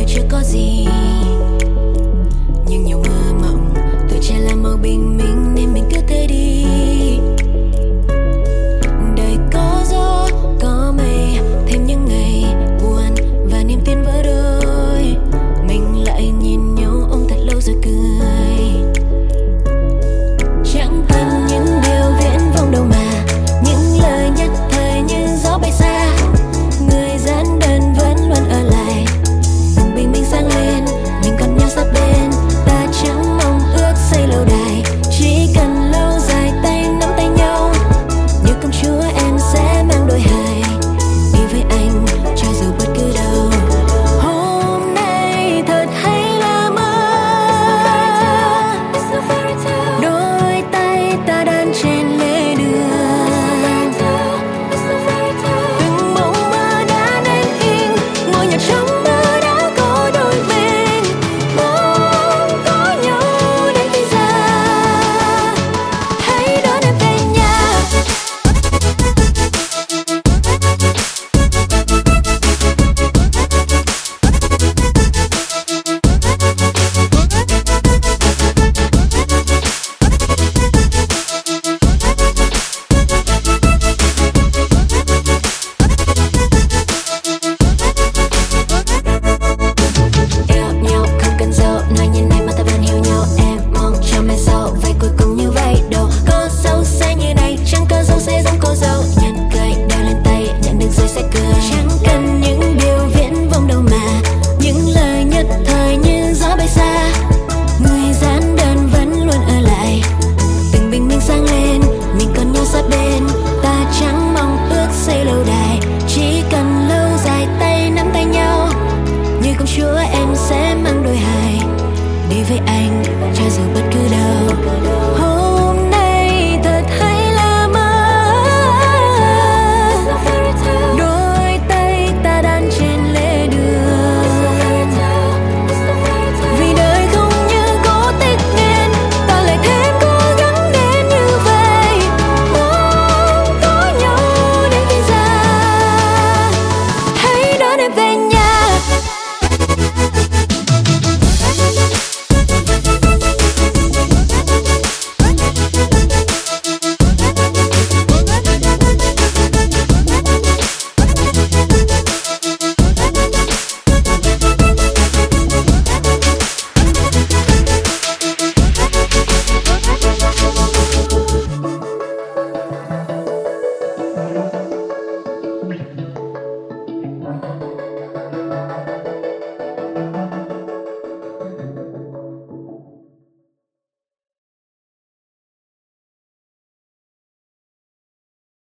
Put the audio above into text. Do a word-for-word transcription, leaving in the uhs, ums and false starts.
chưa có gì, nhưng nhiều mơ mộng tuổi trẻ là màu bình minh nên mình cứ thế đi. Đời có gió có mây, thêm những ngày buồn và niềm tin vỡ đôi. Mình lại nhìn nhau ôm thật lâu rồi cười. Chẳng cần những điều viễn vông đâu mà, những lời nhất thời như gió bay xa. Người giản đơn vẫn luôn ở lại, từng bình minh sáng lên, mình còn nhau sát bên. Ta chẳng mong ước xây lâu đài, chỉ cần lâu dài tay nắm tay nhau. Như công chúa em sẽ mang đôi hài, đi với anh cho dù bất cứ đâu. Hôm nay thật hay là mơ, đôi tay ta đang trên lề đường. Từng bóng mơ đã nên in, ngôi nhà trong mơ đã có đôi bên. Mong có nhau đến khi già, hãy đón em về nhà. Yêu nhau không cần dấu, nói như này mà ta vẫn hiểu nhau. Em mong cho mai sau vậy cuối cùng như vậy đâu. Có dấu sẽ như này, chẳng có dấu sẽ giống cô dâu. Nhẫn cưới đeo lên tay, nhận được rồi sẽ cười. Chẳng cần những điều viễn vông đâu mà, những lời nhất thời như gió bay xa. Người giản đơn vẫn luôn ở lại, từng bình minh sáng lên, mình còn nhau sát bên. Ta chẳng mong ước xây lâu đài, chỉ cần lâu dài tay nắm tay nhau. Như công chúa em sẽ mang đôi hài, đi với anh cho dù